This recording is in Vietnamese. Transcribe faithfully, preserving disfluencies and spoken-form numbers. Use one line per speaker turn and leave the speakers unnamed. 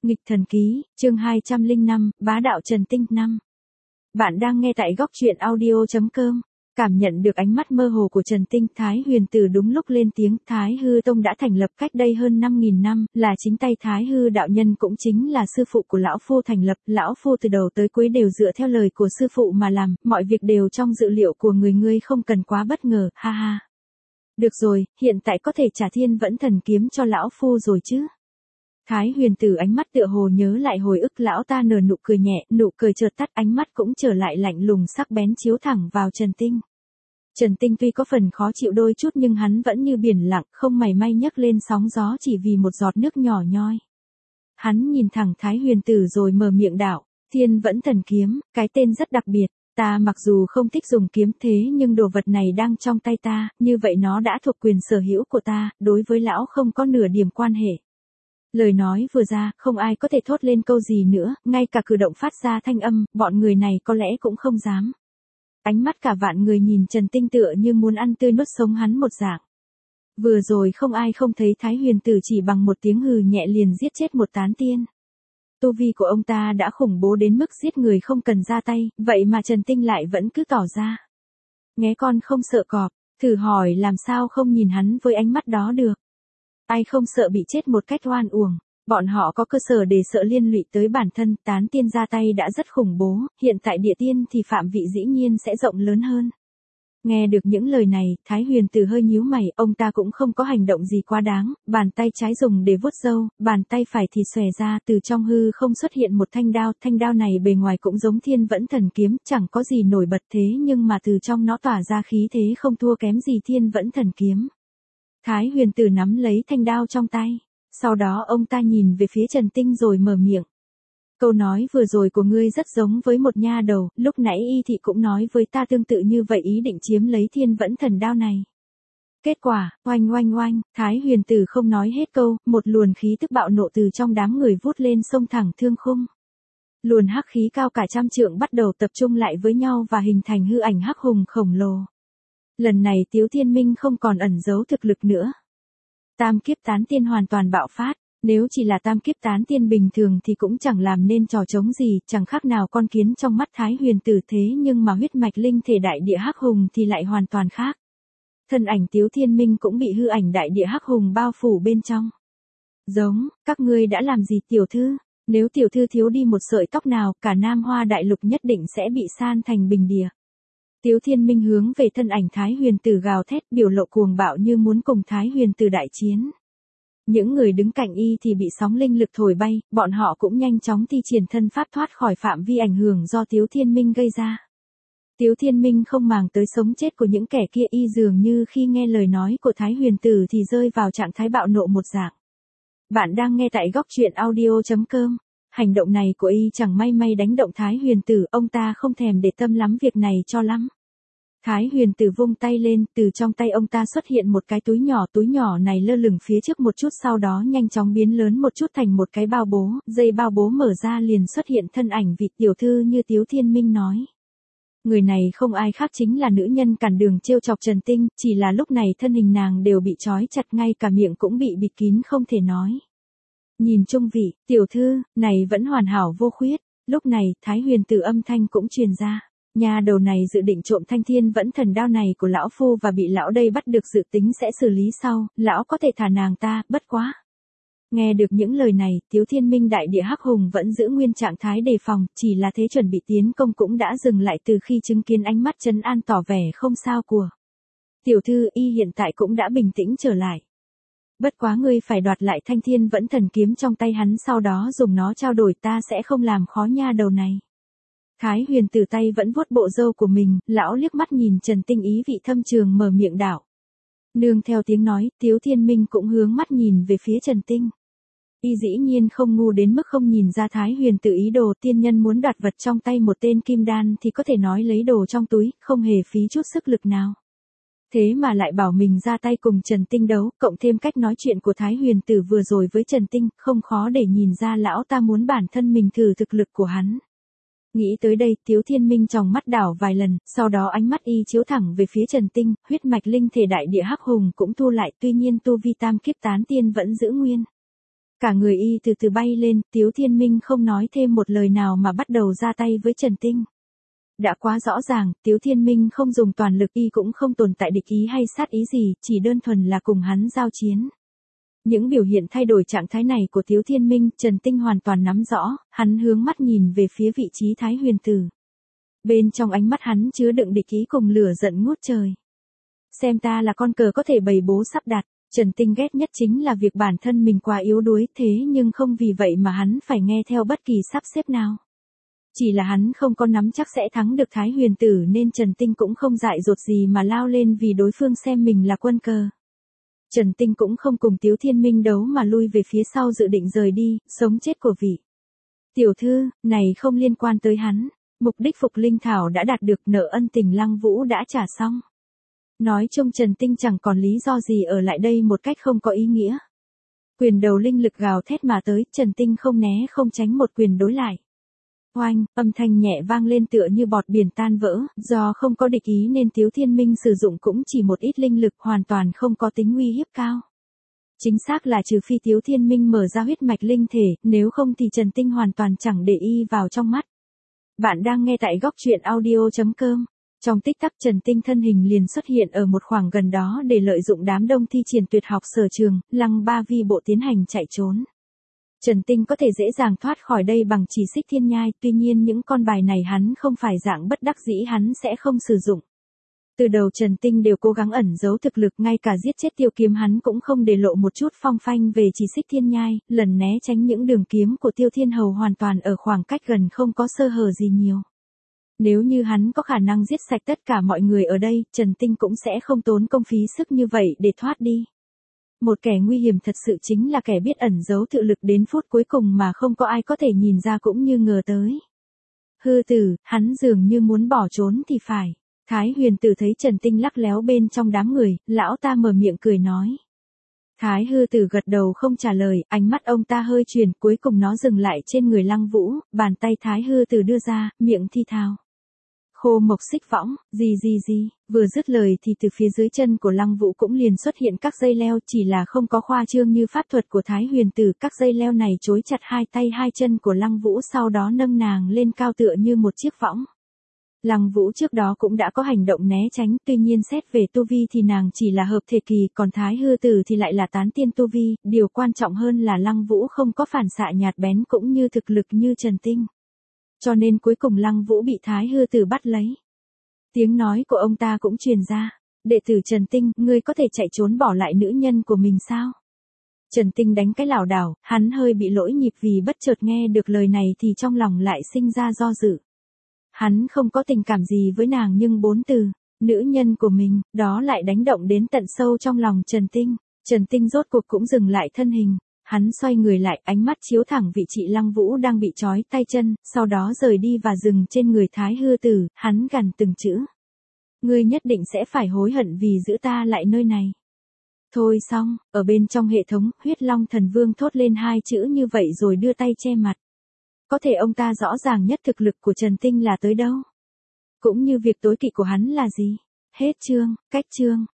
Nghịch thần ký, chương hai trăm lẻ năm, bá đạo Trần Tinh năm. Bạn đang nghe tại góc truyện audio.com. Cảm nhận được ánh mắt mơ hồ của Trần Tinh, Thái Huyền Tử đúng lúc lên tiếng. Thái Hư Tông đã thành lập cách đây hơn năm nghìn năm, là chính tay Thái Hư đạo nhân cũng chính là sư phụ của lão phu thành lập. Lão phu từ đầu tới cuối đều dựa theo lời của sư phụ mà làm, mọi việc đều trong dự liệu của người, ngươi không cần quá bất ngờ, ha ha. Được rồi, hiện tại có thể trả Thiên Vẫn Thần Kiếm cho lão phu rồi chứ? Thái Huyền Tử ánh mắt tựa hồ nhớ lại hồi ức, lão ta nở nụ cười nhẹ, nụ cười chợt tắt, ánh mắt cũng trở lại lạnh lùng sắc bén chiếu thẳng vào Trần Tinh. Trần Tinh tuy có phần khó chịu đôi chút nhưng hắn vẫn như biển lặng, không mảy may nhấc lên sóng gió chỉ vì một giọt nước nhỏ nhoi. Hắn nhìn thẳng Thái Huyền Tử rồi mở miệng đạo, Thiên Vẫn Thần Kiếm, cái tên rất đặc biệt. Ta mặc dù không thích dùng kiếm thế nhưng đồ vật này đang trong tay ta, như vậy nó đã thuộc quyền sở hữu của ta, đối với lão không có nửa điểm quan hệ. Lời nói vừa ra, không ai có thể thốt lên câu gì nữa, ngay cả cử động phát ra thanh âm, bọn người này có lẽ cũng không dám. Ánh mắt cả vạn người nhìn Trần Tinh tựa như muốn ăn tươi nuốt sống hắn một dạng. Vừa rồi không ai không thấy Thái Huyền Tử chỉ bằng một tiếng hừ nhẹ liền giết chết một tán tiên. Tu vi của ông ta đã khủng bố đến mức giết người không cần ra tay, vậy mà Trần Tinh lại vẫn cứ tỏ ra. Nghé con không sợ cọp, thử hỏi làm sao không nhìn hắn với ánh mắt đó được. Ai không sợ bị chết một cách oan uổng, bọn họ có cơ sở để sợ liên lụy tới bản thân, tán tiên ra tay đã rất khủng bố, hiện tại địa tiên thì phạm vị dĩ nhiên sẽ rộng lớn hơn. Nghe được những lời này, Thái Huyền Tử hơi nhíu mày, ông ta cũng không có hành động gì quá đáng, bàn tay trái dùng để vuốt râu, bàn tay phải thì xòe ra, từ trong hư không xuất hiện một thanh đao, thanh đao này bề ngoài cũng giống Thiên Vẫn Thần Kiếm, chẳng có gì nổi bật thế nhưng mà từ trong nó tỏa ra khí thế không thua kém gì Thiên Vẫn Thần Kiếm. Thái Huyền Tử nắm lấy thanh đao trong tay, sau đó ông ta nhìn về phía Trần Tinh rồi mở miệng. Câu nói vừa rồi của ngươi rất giống với một nha đầu, lúc nãy y thị cũng nói với ta tương tự như vậy, ý định chiếm lấy Thiên Vẫn Thần đao này. Kết quả, oanh oanh oanh, Thái Huyền Tử không nói hết câu, một luồn khí tức bạo nộ từ trong đám người vút lên xông thẳng thương khung. Luồn hắc khí cao cả trăm trượng bắt đầu tập trung lại với nhau và hình thành hư ảnh hắc hùng khổng lồ. Lần này Tiếu Thiên Minh không còn ẩn giấu thực lực nữa. Tam kiếp tán tiên hoàn toàn bạo phát, nếu chỉ là tam kiếp tán tiên bình thường thì cũng chẳng làm nên trò trống gì, chẳng khác nào con kiến trong mắt Thái Huyền Tử, thế nhưng mà huyết mạch linh thể đại địa hắc hùng thì lại hoàn toàn khác. Thân ảnh Tiếu Thiên Minh cũng bị hư ảnh đại địa hắc hùng bao phủ bên trong. Giống, các ngươi đã làm gì tiểu thư? Nếu tiểu thư thiếu đi một sợi tóc nào, cả Nam Hoa Đại Lục nhất định sẽ bị san thành bình địa. Tiếu Thiên Minh hướng về thân ảnh Thái Huyền Tử gào thét, biểu lộ cuồng bạo như muốn cùng Thái Huyền Tử đại chiến. Những người đứng cạnh y thì bị sóng linh lực thổi bay, bọn họ cũng nhanh chóng thi triển thân pháp thoát khỏi phạm vi ảnh hưởng do Tiếu Thiên Minh gây ra. Tiếu Thiên Minh không màng tới sống chết của những kẻ kia, y dường như khi nghe lời nói của Thái Huyền Tử thì rơi vào trạng thái bạo nộ một dạng. Bạn đang nghe tại góc truyện audio.com. Hành động này của y chẳng may may đánh động Thái Huyền Tử, ông ta không thèm để tâm lắm việc này cho lắm. Thái Huyền Tử vung tay lên, từ trong tay ông ta xuất hiện một cái túi nhỏ, túi nhỏ này lơ lửng phía trước một chút sau đó nhanh chóng biến lớn một chút thành một cái bao bố, dây bao bố mở ra liền xuất hiện thân ảnh vị tiểu thư như Tiếu Thiên Minh nói. Người này không ai khác chính là nữ nhân cản đường trêu chọc Trần Tinh, chỉ là lúc này thân hình nàng đều bị trói chặt, ngay cả miệng cũng bị bịt kín không thể nói. Nhìn chung vị, tiểu thư, này vẫn hoàn hảo vô khuyết, lúc này Thái Huyền Tử âm thanh cũng truyền ra. Nhà đầu này dự định trộm thanh Thiên Vẫn Thần đao này của lão phu và bị lão đây bắt được, dự tính sẽ xử lý sau, lão có thể thả nàng ta, bất quá. Nghe được những lời này, Tiếu Thiên Minh đại địa hắc hùng vẫn giữ nguyên trạng thái đề phòng, chỉ là thế chuẩn bị tiến công cũng đã dừng lại từ khi chứng kiến ánh mắt trấn an tỏ vẻ không sao của tiểu thư, y hiện tại cũng đã bình tĩnh trở lại. Bất quá ngươi phải đoạt lại thanh Thiên Vẫn Thần kiếm trong tay hắn, sau đó dùng nó trao đổi, ta sẽ không làm khó nha đầu này. Thái Huyền Tử tay vẫn vuốt bộ râu của mình, lão liếc mắt nhìn Trần Tinh ý vị thâm trường mở miệng đạo. Nương theo tiếng nói, Tiếu Thiên Minh cũng hướng mắt nhìn về phía Trần Tinh. Y dĩ nhiên không ngu đến mức không nhìn ra Thái Huyền Tử ý đồ, tiên nhân muốn đoạt vật trong tay một tên kim đan thì có thể nói lấy đồ trong túi, không hề phí chút sức lực nào. Thế mà lại bảo mình ra tay cùng Trần Tinh đấu, cộng thêm cách nói chuyện của Thái Huyền Tử vừa rồi với Trần Tinh, không khó để nhìn ra lão ta muốn bản thân mình thử thực lực của hắn. Nghĩ tới đây, Tiếu Thiên Minh tròng mắt đảo vài lần, sau đó ánh mắt y chiếu thẳng về phía Trần Tinh, huyết mạch linh thể đại địa hắc hùng cũng thu lại, tuy nhiên tu vi tam kiếp tán tiên vẫn giữ nguyên. Cả người y từ từ bay lên, Tiếu Thiên Minh không nói thêm một lời nào mà bắt đầu ra tay với Trần Tinh. Đã quá rõ ràng, Tiếu Thiên Minh không dùng toàn lực, y cũng không tồn tại địch ý hay sát ý gì, chỉ đơn thuần là cùng hắn giao chiến. Những biểu hiện thay đổi trạng thái này của Tiếu Thiên Minh, Trần Tinh hoàn toàn nắm rõ, hắn hướng mắt nhìn về phía vị trí Thái Huyền Tử. Bên trong ánh mắt hắn chứa đựng địch ý cùng lửa giận ngút trời. Xem ta là con cờ có thể bày bố sắp đặt. Trần Tinh ghét nhất chính là việc bản thân mình quá yếu đuối, thế nhưng không vì vậy mà hắn phải nghe theo bất kỳ sắp xếp nào. Chỉ là hắn không có nắm chắc sẽ thắng được Thái Huyền Tử nên Trần Tinh cũng không dại dột gì mà lao lên vì đối phương xem mình là quân cờ. Trần Tinh cũng không cùng Tiếu Thiên Minh đấu mà lui về phía sau dự định rời đi, sống chết của vị tiểu thư, này không liên quan tới hắn. Mục đích Phục Linh Thảo đã đạt được, nợ ân tình Lăng Vũ đã trả xong. Nói chung Trần Tinh chẳng còn lý do gì ở lại đây một cách không có ý nghĩa. Quyền đầu linh lực gào thét mà tới, Trần Tinh không né không tránh một quyền đối lại. Oanh, âm thanh nhẹ vang lên tựa như bọt biển tan vỡ, do không có địch ý nên Tiếu Thiên Minh sử dụng cũng chỉ một ít linh lực, hoàn toàn không có tính uy hiếp cao. Chính xác là trừ phi Tiếu Thiên Minh mở ra huyết mạch linh thể, nếu không thì Trần Tinh hoàn toàn chẳng để y vào trong mắt. Bạn đang nghe tại góc truyện audio chấm com. Trong tích tắc Trần Tinh thân hình liền xuất hiện ở một khoảng gần đó để lợi dụng đám đông thi triển tuyệt học sở trường, Lăng Ba Vi bộ tiến hành chạy trốn. Trần Tinh có thể dễ dàng thoát khỏi đây bằng chỉ xích thiên nhai, tuy nhiên những con bài này hắn không phải dạng bất đắc dĩ hắn sẽ không sử dụng. Từ đầu Trần Tinh đều cố gắng ẩn giấu thực lực, ngay cả giết chết Tiêu Kiếm hắn cũng không để lộ một chút phong phanh về chỉ xích thiên nhai, lần né tránh những đường kiếm của Tiêu Thiên Hầu hoàn toàn ở khoảng cách gần không có sơ hở gì nhiều. Nếu như hắn có khả năng giết sạch tất cả mọi người ở đây, Trần Tinh cũng sẽ không tốn công phí sức như vậy để thoát đi. Một kẻ nguy hiểm thật sự chính là kẻ biết ẩn giấu thực lực đến phút cuối cùng mà không có ai có thể nhìn ra cũng như ngờ tới. Hư Tử, hắn dường như muốn bỏ trốn thì phải. Thái Huyền Tử thấy Trần Tinh lắc léo bên trong đám người, lão ta mở miệng cười nói. Thái Hư Tử gật đầu không trả lời, ánh mắt ông ta hơi chuyển, cuối cùng nó dừng lại trên người Lăng Vũ, bàn tay Thái Hư Tử đưa ra, miệng thi thào. Khô mộc xích võng, gì gì gì, vừa dứt lời thì từ phía dưới chân của Lăng Vũ cũng liền xuất hiện các dây leo, chỉ là không có khoa trương như pháp thuật của Thái Huyền Tử, các dây leo này chối chặt hai tay hai chân của Lăng Vũ sau đó nâng nàng lên cao tựa như một chiếc võng. Lăng Vũ trước đó cũng đã có hành động né tránh, tuy nhiên xét về tu vi thì nàng chỉ là hợp thể kỳ, còn Thái Hư Tử thì lại là tán tiên tu vi, điều quan trọng hơn là Lăng Vũ không có phản xạ nhạt bén cũng như thực lực như Trần Tinh. Cho nên cuối cùng Lăng Vũ bị Thái Hư Tử bắt lấy. Tiếng nói của ông ta cũng truyền ra, đệ tử Trần Tinh, ngươi có thể chạy trốn bỏ lại nữ nhân của mình sao? Trần Tinh đánh cái lảo đảo, hắn hơi bị lỗi nhịp vì bất chợt nghe được lời này thì trong lòng lại sinh ra do dự. Hắn không có tình cảm gì với nàng nhưng bốn từ, nữ nhân của mình, đó lại đánh động đến tận sâu trong lòng Trần Tinh. Trần Tinh rốt cuộc cũng dừng lại thân hình. Hắn xoay người lại, ánh mắt chiếu thẳng vị chị Lăng Vũ đang bị trói tay chân, sau đó rời đi và dừng trên người Thái Hư Tử, hắn gằn từng chữ. Ngươi nhất định sẽ phải hối hận vì giữ ta lại nơi này. Thôi xong, ở bên trong hệ thống, Huyết Long Thần Vương thốt lên hai chữ như vậy rồi đưa tay che mặt. Có thể ông ta rõ ràng nhất thực lực của Trần Tinh là tới đâu. Cũng như việc tối kỵ của hắn là gì. Hết chương, cách chương.